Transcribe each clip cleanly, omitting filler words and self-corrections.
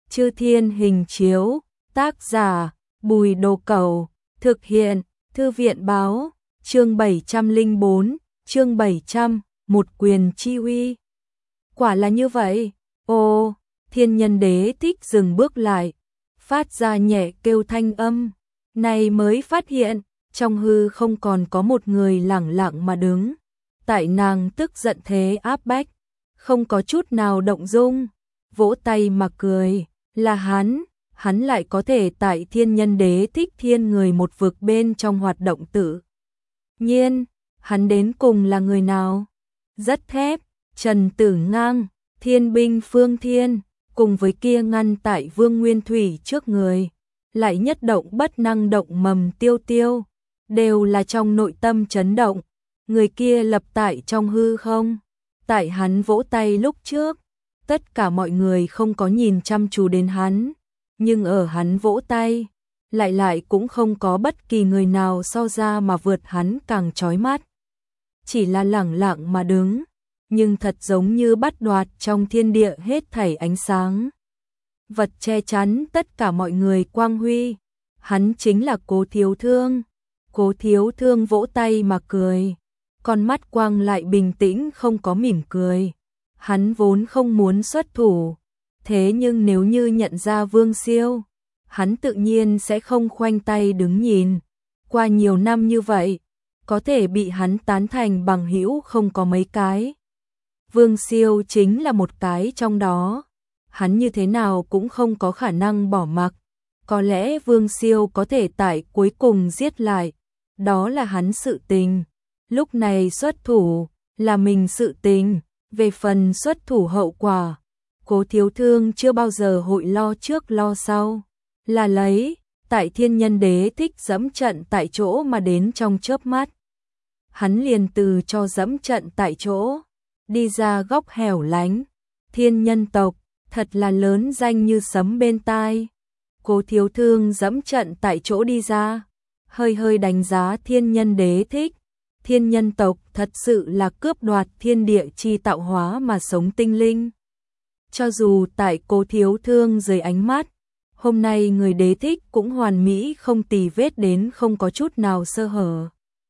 Chư Thiên Hình Chiếu, tác giả, Bùi Đồ Cẩu, thực hiện, Thư viện báo, chương 704, chương 700, một quyền chi uy. Quả là như vậy, ô, Thiên Nhân Đế Thích dừng bước lại, phát ra nhẹ kêu thanh âm, này mới phát hiện, trong hư không còn có một người lẳng lặng mà đứng. Tại nàng tức giận thế áp bách, không có chút nào động dung, vỗ tay mà cười, là hắn lại có thể tại Thiên Nhân Đế Thích thiên người một vực bên trong hoạt động tự nhiên, hắn đến cùng là người nào? Rất thép, Trần Tử Ngang, thiên binh Phương Thiên, cùng với kia ngăn tại Vương Nguyên Thủy trước người, lại nhất động bất năng động mầm Tiêu Tiêu, đều là trong nội tâm chấn động. Người kia lập tại trong hư không, tại hắn vỗ tay lúc trước, tất cả mọi người không có nhìn chăm chú đến hắn, nhưng ở hắn vỗ tay, lại cũng không có bất kỳ người nào so ra mà vượt hắn càng chói mắt. Chỉ là lẳng lặng mà đứng, nhưng thật giống như bắt đoạt trong thiên địa hết thảy ánh sáng. Vật che chắn tất cả mọi người quang huy, hắn chính là Cố Thiếu Thương. Cố Thiếu Thương vỗ tay mà cười, con mắt quang lại bình tĩnh không có mỉm cười. Hắn vốn không muốn xuất thủ, thế nhưng nếu như nhận ra Vương Siêu, hắn tự nhiên sẽ không khoanh tay đứng nhìn. Qua nhiều năm như vậy, có thể bị hắn tán thành bằng hữu không có mấy cái. Vương Siêu chính là một cái trong đó, hắn như thế nào cũng không có khả năng bỏ mặc. Có lẽ Vương Siêu có thể tại cuối cùng giết lại, đó là hắn sự tình. Lúc này xuất thủ là mình sự tình, về phần xuất thủ hậu quả, Cố Thiếu Thương chưa bao giờ hội lo trước lo sau, là lấy, tại Thiên Nhân Đế Thích dẫm trận tại chỗ mà đến trong chớp mắt. Hắn liền từ cho dẫm trận tại chỗ, đi ra góc hẻo lánh, thiên nhân tộc, thật là lớn danh như sấm bên tai. Cố Thiếu Thương dẫm trận tại chỗ đi ra, hơi đánh giá Thiên Nhân Đế Thích. Thiên nhân tộc thật sự là cướp đoạt thiên địa chi tạo hóa mà sống tinh linh. Cho dù tại Cố Thiếu Thương dưới ánh mắt, hôm nay người Đế Thích cũng hoàn mỹ không tì vết đến không có chút nào sơ hở.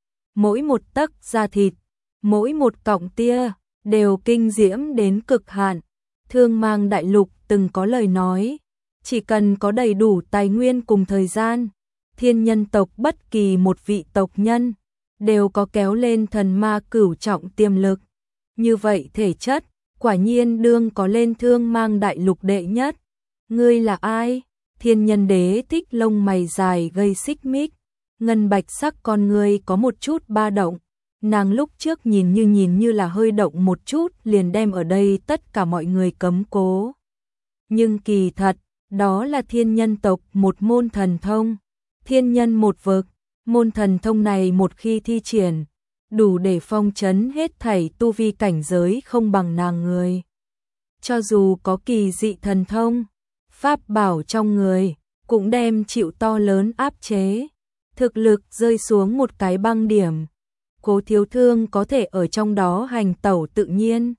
Mỗi một tấc da thịt, mỗi một cọng tia, đều kinh diễm đến cực hạn. Thương Mang Đại Lục từng có lời nói, chỉ cần có đầy đủ tài nguyên cùng thời gian, thiên nhân tộc bất kỳ một vị tộc nhân, đều có kéo lên thần ma cửu trọng tiềm lực. Như vậy thể chất, quả nhiên đương có lên Thương Mang Đại Lục đệ nhất. Ngươi là ai? Thiên Nhân Đế Thích lông mày dài gây xích mích, ngân bạch sắc con ngươi có một chút ba động. Nàng lúc trước nhìn như là hơi động một chút liền đem ở đây tất cả mọi người cấm cố. Nhưng kỳ thật, đó là thiên nhân tộc một môn thần thông, thiên nhân một vực. Môn thần thông này một khi thi triển, đủ để phong trấn hết thảy tu vi cảnh giới không bằng nàng người. Cho dù có kỳ dị thần thông, pháp bảo trong người, cũng đem chịu to lớn áp chế. Thực lực rơi xuống một cái băng điểm, Cố Thiếu Thương có thể ở trong đó hành tẩu tự nhiên.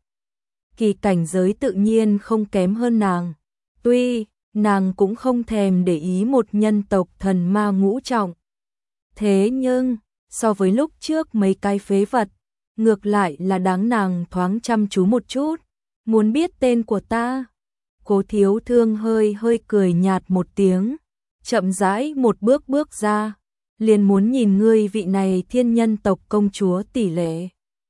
Kỳ cảnh giới tự nhiên không kém hơn nàng. Tuy, nàng cũng không thèm để ý một nhân tộc thần ma ngũ trọng. Thế nhưng, so với lúc trước mấy cái phế vật, ngược lại là đáng nàng thoáng chăm chú một chút. Muốn biết tên của ta? Cố Thiếu Thương hơi cười nhạt một tiếng, chậm rãi một bước ra, liền muốn nhìn ngươi vị này thiên nhân tộc công chúa tỷ lệ.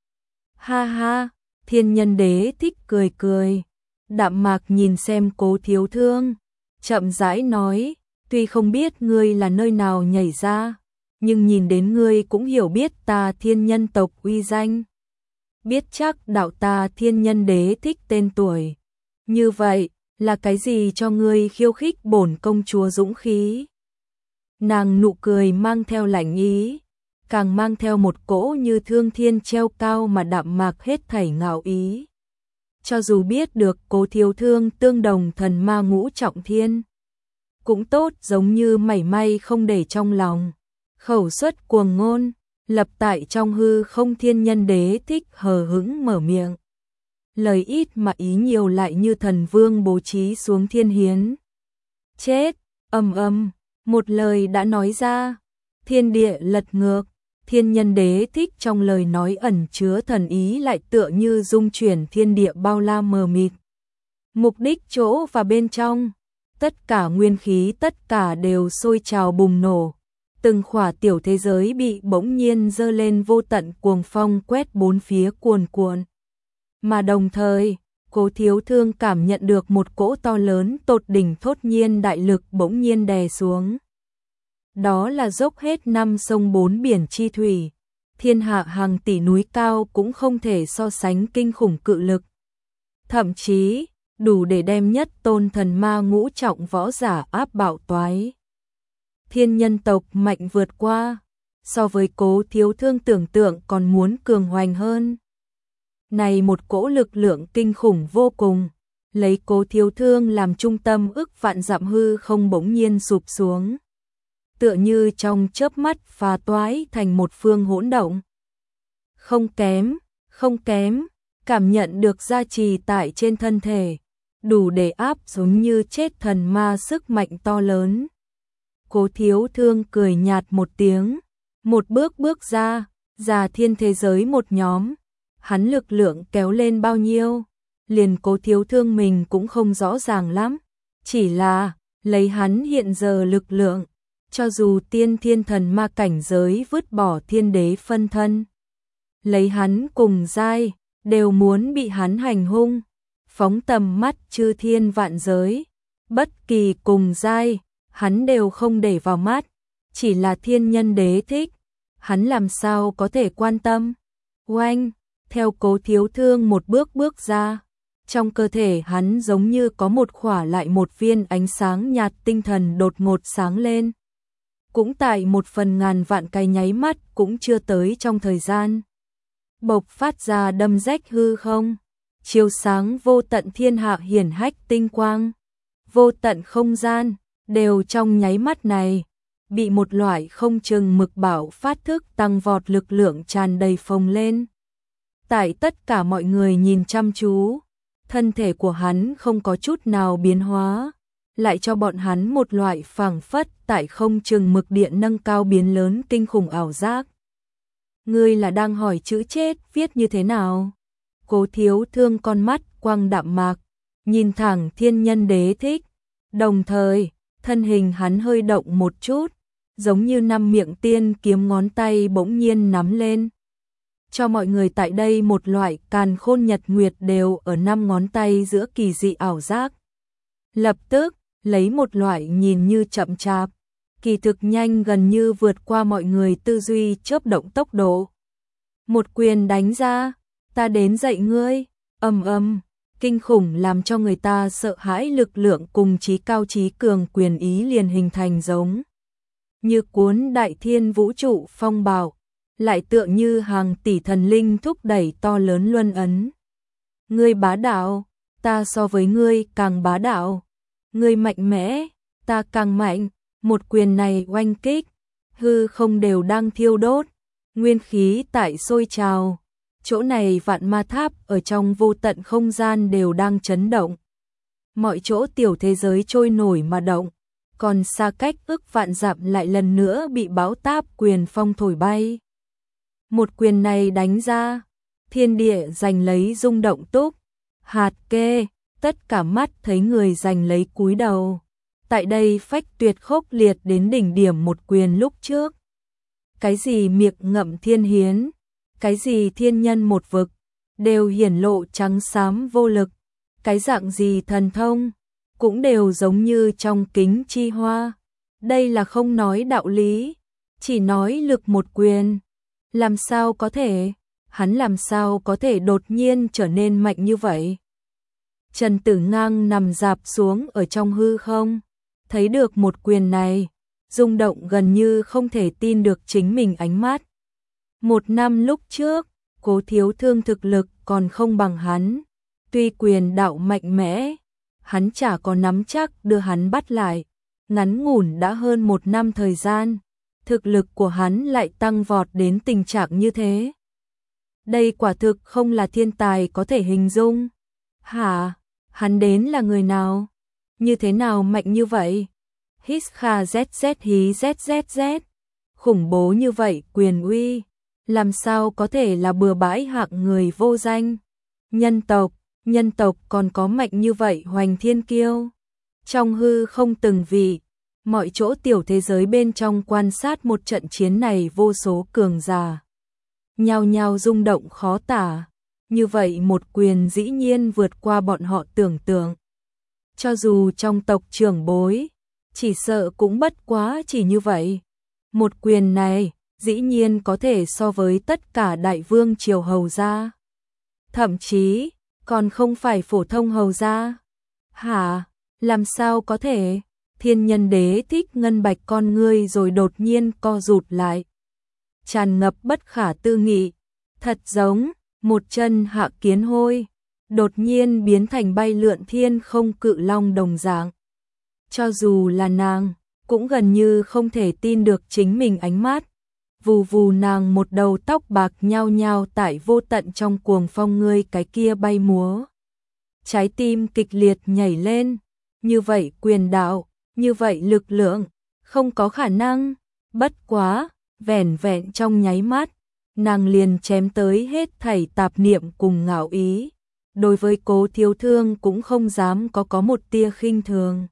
Ha ha, Thiên Nhân Đế Thích cười, đạm mạc nhìn xem Cố Thiếu Thương, chậm rãi nói, tuy không biết ngươi là nơi nào nhảy ra, nhưng nhìn đến ngươi cũng hiểu biết ta thiên nhân tộc uy danh. Biết chắc đạo ta Thiên Nhân Đế Thích tên tuổi. Như vậy, là cái gì cho ngươi khiêu khích bổn công chúa dũng khí? Nàng nụ cười mang theo lạnh ý, càng mang theo một cỗ như thương thiên treo cao mà đạm mạc hết thảy ngạo ý. Cho dù biết được Cố Thiếu Thương tương đồng thần ma ngũ trọng thiên, cũng tốt giống như mảy may không để trong lòng. Khẩu xuất cuồng ngôn, lập tại trong hư không. Thiên Nhân Đế Thích hờ hững mở miệng. Lời ít mà ý nhiều lại như thần vương bố trí xuống thiên hiến. chết, một lời đã nói ra, thiên địa lật ngược, thiên nhân đế thích trong lời nói ẩn chứa thần ý lại tựa như dung chuyển thiên địa bao la mờ mịt. Mục đích chỗ và bên trong, tất cả nguyên khí tất cả đều sôi trào bùng nổ, từng khỏa tiểu thế giới bị bỗng nhiên dơ lên vô tận cuồng phong quét bốn phía cuồn cuộn. Mà đồng thời, Cố Thiếu Thương cảm nhận được một cỗ to lớn tột đỉnh thốt nhiên đại lực bỗng nhiên đè xuống. Đó là dốc hết năm sông bốn biển chi thủy, thiên hạ hàng tỷ núi cao cũng không thể so sánh kinh khủng cự lực. Thậm chí, đủ để đem nhất tôn thần ma ngũ trọng võ giả áp bạo toái. Thiên nhân tộc mạnh vượt qua, so với Cố Thiếu Thương tưởng tượng còn muốn cường hoành hơn. Này một cỗ lực lượng kinh khủng vô cùng, lấy Cố Thiếu Thương làm trung tâm ức vạn dặm hư không bỗng nhiên sụp xuống. Tựa như trong chớp mắt phá toái thành một phương hỗn động. Không kém, cảm nhận được gia trì tại trên thân thể, đủ để áp giống như chết thần ma sức mạnh to lớn. Cố Thiếu Thương cười nhạt một tiếng, một bước ra thiên thế giới một nhóm, hắn lực lượng kéo lên bao nhiêu, liền Cố Thiếu Thương mình cũng không rõ ràng lắm, chỉ là lấy hắn hiện giờ lực lượng, cho dù tiên thiên thần ma cảnh giới vứt bỏ thiên đế phân thân, lấy hắn cùng giai, đều muốn bị hắn hành hung, phóng tầm mắt chư thiên vạn giới, bất kỳ cùng giai, hắn đều không để vào mắt, chỉ là thiên nhân đế thích, hắn làm sao có thể quan tâm. Oanh, theo Cố Thiếu Thương một bước ra, trong cơ thể hắn giống như có một khỏa lại một viên ánh sáng nhạt tinh thần đột ngột sáng lên. Cũng tại một phần ngàn vạn cái nháy mắt cũng chưa tới trong thời gian. Bộc phát ra đâm rách hư không, chiếu sáng vô tận thiên hạ hiển hách tinh quang, vô tận không gian, đều trong nháy mắt này, bị một loại không chừng mực bảo phát thức tăng vọt lực lượng tràn đầy phồng lên. Tại tất cả mọi người nhìn chăm chú, thân thể của hắn không có chút nào biến hóa, lại cho bọn hắn một loại phảng phất tại không chừng mực điện nâng cao biến lớn kinh khủng ảo giác. Ngươi là đang hỏi chữ chết viết như thế nào? Cố Thiếu Thương con mắt quang đạm mạc, nhìn thẳng thiên nhân đế thích, đồng thời, thân hình hắn hơi động một chút, giống như năm miệng tiên kiếm ngón tay bỗng nhiên nắm lên. Cho mọi người tại đây một loại càn khôn nhật nguyệt đều ở năm ngón tay giữa kỳ dị ảo giác. Lập tức, lấy một loại nhìn như chậm chạp, kỳ thực nhanh gần như vượt qua mọi người tư duy chớp động tốc độ. Một quyền đánh ra, ta đến dạy ngươi, kinh khủng làm cho người ta sợ hãi lực lượng cùng trí cao trí cường quyền ý liền hình thành giống như cuốn đại thiên vũ trụ phong bạo, lại tựa như hàng tỷ thần linh thúc đẩy to lớn luân ấn. Ngươi bá đạo, ta so với ngươi càng bá đạo. Ngươi mạnh mẽ, ta càng mạnh. Một quyền này oanh kích, hư không đều đang thiêu đốt, nguyên khí tại sôi trào. Chỗ này vạn ma tháp ở trong vô tận không gian đều đang chấn động. Mọi chỗ tiểu thế giới trôi nổi mà động, còn xa cách ức vạn dặm lại lần nữa bị bão táp quyền phong thổi bay. Một quyền này đánh ra, thiên địa giành lấy rung động túc, hạt kê, tất cả mắt thấy người giành lấy cúi đầu. Tại đây phách tuyệt khốc liệt đến đỉnh điểm một quyền lúc trước. Cái gì miệng ngậm thiên hiến, cái gì thiên nhân một vực, đều hiển lộ trắng xám vô lực. Cái dạng gì thần thông, cũng đều giống như trong kính chi hoa. Đây là không nói đạo lý, chỉ nói lực một quyền. Làm sao có thể, hắn làm sao có thể đột nhiên trở nên mạnh như vậy? Trần Tử Ngang nằm rạp xuống ở trong hư không, thấy được một quyền này, rung động gần như không thể tin được chính mình ánh mắt. Một năm lúc trước, Cố Thiếu Thương thực lực còn không bằng hắn, tuy quyền đạo mạnh mẽ, hắn chả có nắm chắc đưa hắn bắt lại, ngắn ngủn đã hơn một năm thời gian, thực lực của hắn lại tăng vọt đến tình trạng như thế. Đây quả thực không là thiên tài có thể hình dung. Hả, hắn đến là người nào? như thế nào mạnh như vậy? Hít kha zz hí zzz. Khủng bố như vậy quyền uy, làm sao có thể là bừa bãi hạng người vô danh? Nhân tộc còn có mạnh như vậy hoành thiên kiêu. Trong hư không từng vị, mọi chỗ tiểu thế giới bên trong quan sát một trận chiến này vô số cường giả. Nhao nhao rung động khó tả, như vậy một quyền dĩ nhiên vượt qua bọn họ tưởng tượng. Cho dù trong tộc trưởng bối, chỉ sợ cũng bất quá chỉ như vậy. Một quyền này, dĩ nhiên có thể so với tất cả đại vương triều hầu gia. Thậm chí, còn không phải phổ thông hầu gia. Hả? Làm sao có thể? Thiên Nhân Đế Thích ngân bạch con ngươi rồi đột nhiên co rụt lại. Tràn ngập bất khả tư nghị, thật giống một chân hạ kiến hôi, đột nhiên biến thành bay lượn thiên không cự long đồng dạng. Cho dù là nàng, cũng gần như không thể tin được chính mình ánh mắt. Vù vù nàng một đầu tóc bạc nhao nhao tại vô tận trong cuồng phong ngươi cái kia bay múa. Trái tim kịch liệt nhảy lên, như vậy quyền đạo, như vậy lực lượng, không có khả năng, bất quá, vẻn vẹn trong nháy mắt, nàng liền chém tới hết thảy tạp niệm cùng ngạo ý. Đối với Cố Thiếu Thương cũng không dám có một tia khinh thường.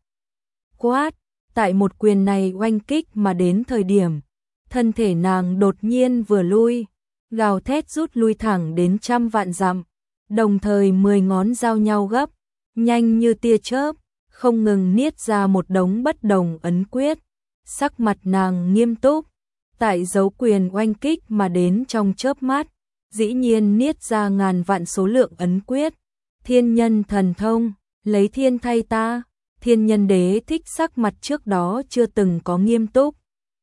Quát, tại một quyền này oanh kích mà đến thời điểm, thân thể nàng đột nhiên vừa lui, gào thét rút lui thẳng đến 100 vạn dặm, đồng thời 10 ngón giao nhau gấp, nhanh như tia chớp, không ngừng niết ra một đống bất đồng ấn quyết. Sắc mặt nàng nghiêm túc, tại dấu quyền oanh kích mà đến trong chớp mắt, dĩ nhiên niết ra ngàn vạn số lượng ấn quyết. Thiên nhân thần thông, lấy thiên thay ta. Thiên Nhân Đế Thích sắc mặt trước đó chưa từng có nghiêm túc.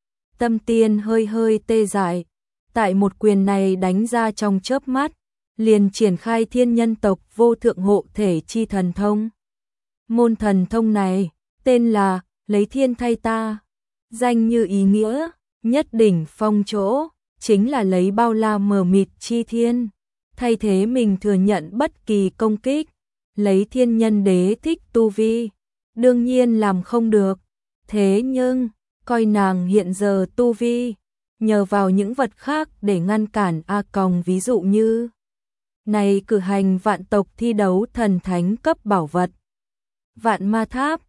Tâm tiên hơi hơi tê dại, tại một quyền này đánh ra trong chớp mắt, liền triển khai thiên nhân tộc vô thượng hộ thể chi thần thông. Môn thần thông này, tên là lấy thiên thay ta, danh như ý nghĩa, nhất đỉnh phong chỗ, chính là lấy bao la mờ mịt chi thiên, thay thế mình thừa nhận bất kỳ công kích, lấy Thiên Nhân Đế Thích tu vi. Đương nhiên làm không được, thế nhưng, coi nàng hiện giờ tu vi, nhờ vào những vật khác để ngăn cản A Còng, ví dụ như này cử hành vạn tộc thi đấu thần thánh cấp bảo vật. Vạn ma tháp,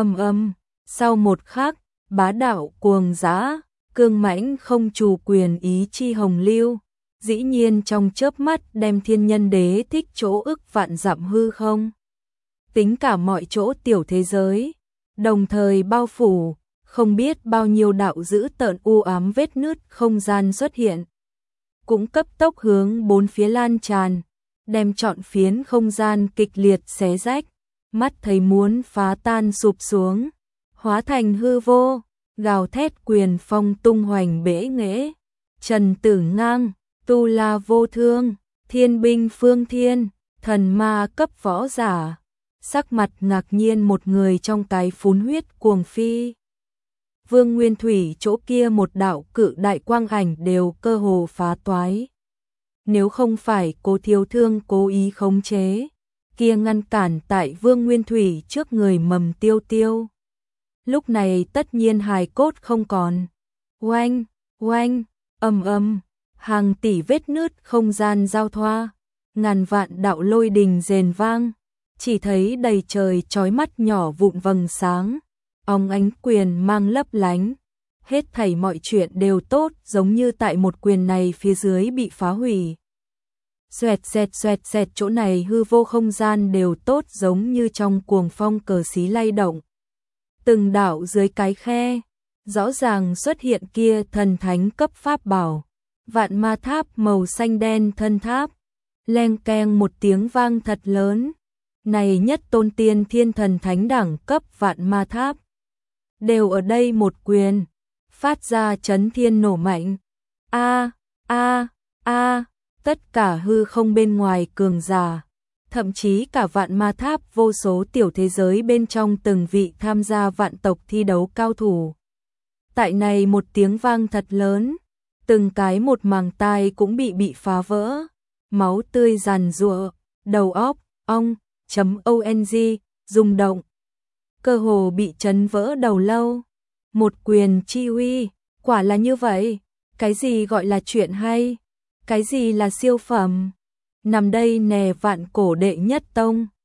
sau một khắc, bá đạo cuồng dã, cương mãnh không trù quyền ý chi hồng lưu, dĩ nhiên trong chớp mắt đem Thiên Nhân Đế Thích chỗ ức vạn dặm hư không. Tính cả mọi chỗ tiểu thế giới, đồng thời bao phủ, không biết bao nhiêu đạo dữ tợn u ám vết nứt không gian xuất hiện. Cũng cấp tốc hướng bốn phía lan tràn, đem trọn phiến không gian kịch liệt xé rách, mắt thấy muốn phá tan sụp xuống, hóa thành hư vô, gào thét quyền phong tung hoành bể nghễ. Trần Tử Ngang, Tu La Vô Thương, Thiên Binh Phương Thiên, thần ma cấp võ giả. Sắc mặt ngạc nhiên một người trong cái phun huyết cuồng phi. Vương Nguyên Thủy chỗ kia một đạo cự đại quang ảnh đều cơ hồ phá toái. Nếu không phải Cố Thiếu Thương cố ý khống chế, kia ngăn cản tại Vương Nguyên Thủy trước người Mầm Tiêu Tiêu. Lúc này tất nhiên hài cốt không còn. Oanh, oanh, hàng tỷ vết nứt không gian giao thoa, ngàn vạn đạo lôi đình rền vang. Chỉ thấy đầy trời chói mắt nhỏ vụn vầng sáng, óng ánh quyền mang lấp lánh, hết thảy mọi chuyện đều tốt giống như tại một quyền này phía dưới bị phá hủy. Xoẹt xẹt chỗ này hư vô không gian đều tốt giống như trong cuồng phong cờ xí lay động. Từng đạo dưới cái khe, rõ ràng xuất hiện kia thần thánh cấp pháp bảo, vạn ma tháp màu xanh đen thân tháp, leng keng một tiếng vang thật lớn. Này nhất tôn tiên thiên thần thánh đẳng cấp vạn ma tháp, đều ở đây một quyền, phát ra chấn thiên nổ mạnh. Tất cả hư không bên ngoài cường giả, thậm chí cả vạn ma tháp vô số tiểu thế giới bên trong từng vị tham gia vạn tộc thi đấu cao thủ. Tại này một tiếng vang thật lớn, từng cái một màng tai cũng bị phá vỡ, máu tươi giàn giụa, đầu óc, ong.ong rung động. cơ hồ bị chấn vỡ đầu lâu. Một quyền chi uy, quả là như vậy, cái gì gọi là chuyện hay, cái gì là siêu phẩm. Nằm đây nè vạn cổ đệ nhất tông.